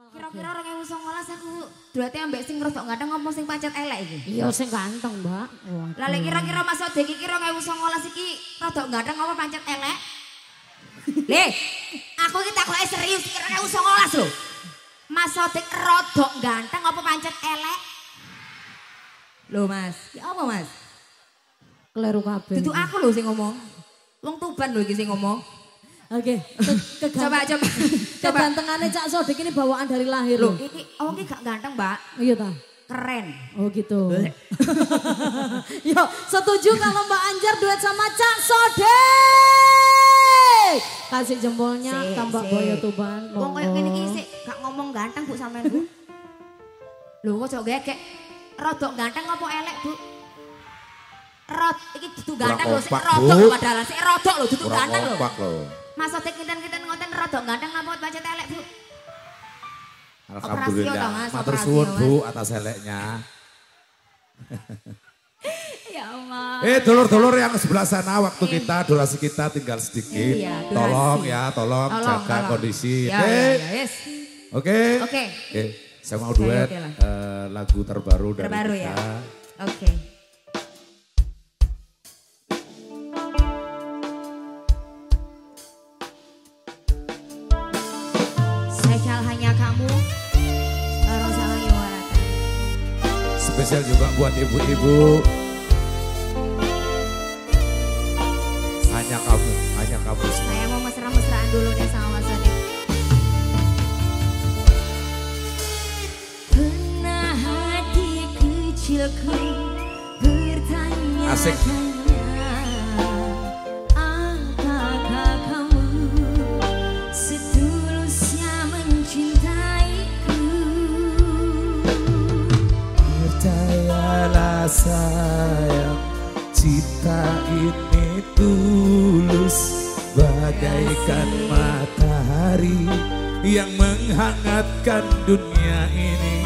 Kira-kira 2019 aku berarti ambek sing rodok ganteng ngomong sing pancet elek iki. Iya sing ganteng, Mbak. Lah lek kira-kira Mas Ode iki 2019 iki rodok ganteng apa pancet elek? Le, aku iki takoke serius 2019 lho. Mas Ode rodok ganteng apa pancet elek? Loh Mas, ya apa Mas? Kleru kabeh. Dudu aku lho sing ngomong. Wong Tuban lho iki sing ngomong. Oke, Coba. Kegantengannya Cak Sodik ini bawaan dari lahir loh. Iki oh iki gak ganteng, Mbak. Iya ta? Keren. Oh gitu. Yo, setuju kalau Mbak Anjar duet sama Cak Sodik. Kasih jempolnya tambah Boyo Tuban. Wong koyo ngene iki sik gak ngomong ganteng Bu sampean Bu. Lho kok jok gekek. Rodok ganteng apa elek, Bu? Iki dudu ganteng lho, sik rodok lho padahal, sik rodok lho dudu ganteng lho. Mas Otek kinten-kinten ngoten rodok ganteng napa pancet elek, Bu? Alhamdulillah. Matur suwun Bu atas eleknya. Ya Allah. Dulur-dulur yang sebelah sana waktu kita durasi kita tinggal sedikit. Iya, tolong jaga kondisi. Ya, yes. Oke. Saya mau duet lagu terbaru dari kita. Ya. Oke. Spesial hanya kamu, Rosa Yuwarata. Spesial juga buat ibu-ibu. Hanya kamu semua. Saya mau mesra-mesraan dulu deh sama Mas Sodik. Pernah hati kecilku bertanya. Asik. Apakah kamu setulusnya mencintaiku? Percayalah sayang, cinta ini tulus bagaikan matahari yang menghangatkan dunia ini.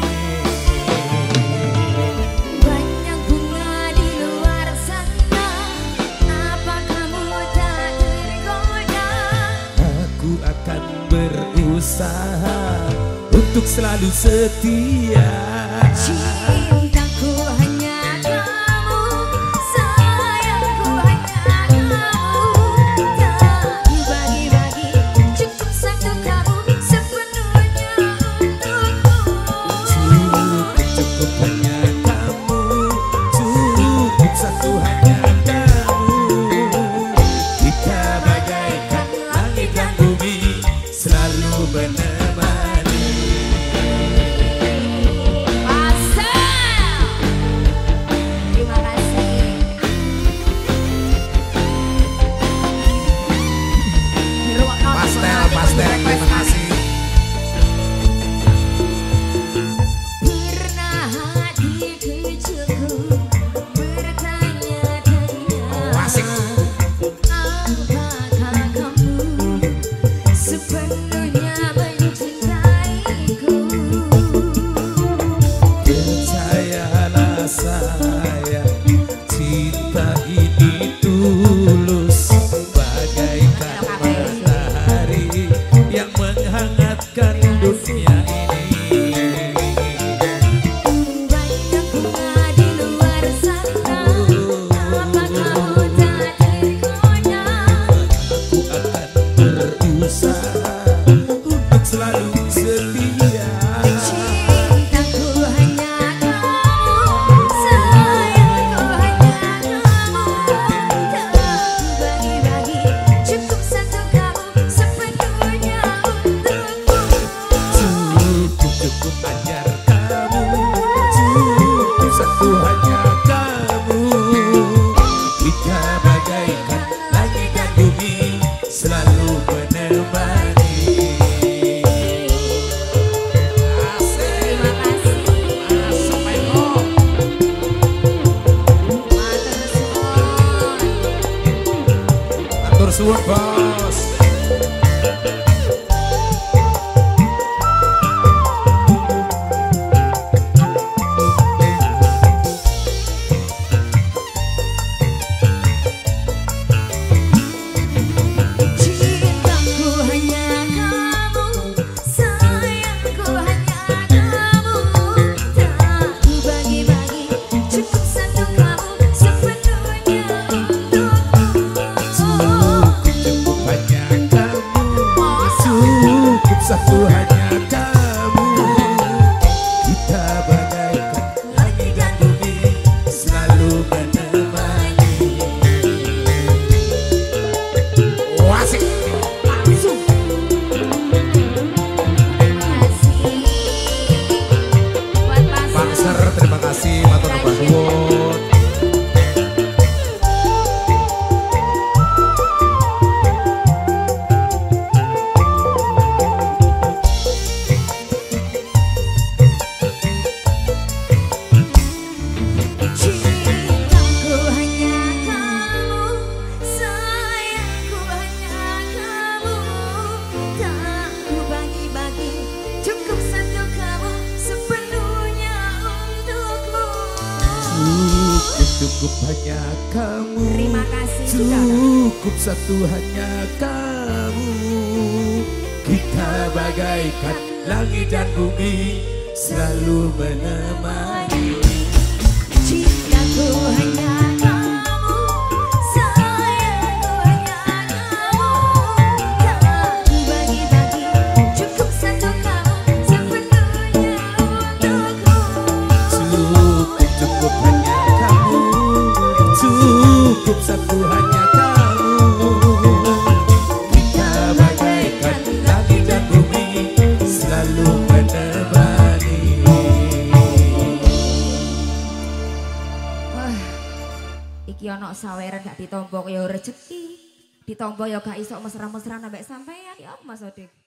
Banyak bunga di luar sana, apa kamu tak tergoda? Aku akan berusaha untuk selalu setia. Cintaku hanya kamu, sayangku hanya kamu. Tak dibagi-bagi, cukup satu kamu sepenuhnya untukku. Cukup hanya kamu, cukup satu hanya kamu. Kita bagaikan langit dan bumi, selalu menemani. Asal satu hanya kamu. Kita bagaikan langit dan bumi, selalu menemani. Wasik langsung. Pak Ser, terima kasih matur nuwun. Cukup hanya kamu. Terima kasih. Cukup satu hanya kamu. Kita bagaikan langit dan bumi, selalu menemani. Cintaku hanya kamu, sayangku hanya kamu. Tak ku bagi-bagi, cukup satu kamu, sepenuhnya untukku. Cukup hanya kamu. Cukup satu hanya kamu. Kita bagaikan langit dan bumi, selalu menemani. Wah, iki ono saweran gak ditombo ya rezeki. Ditombo ya gak iso mesra-mesra nambah sampean ya Mas Odik.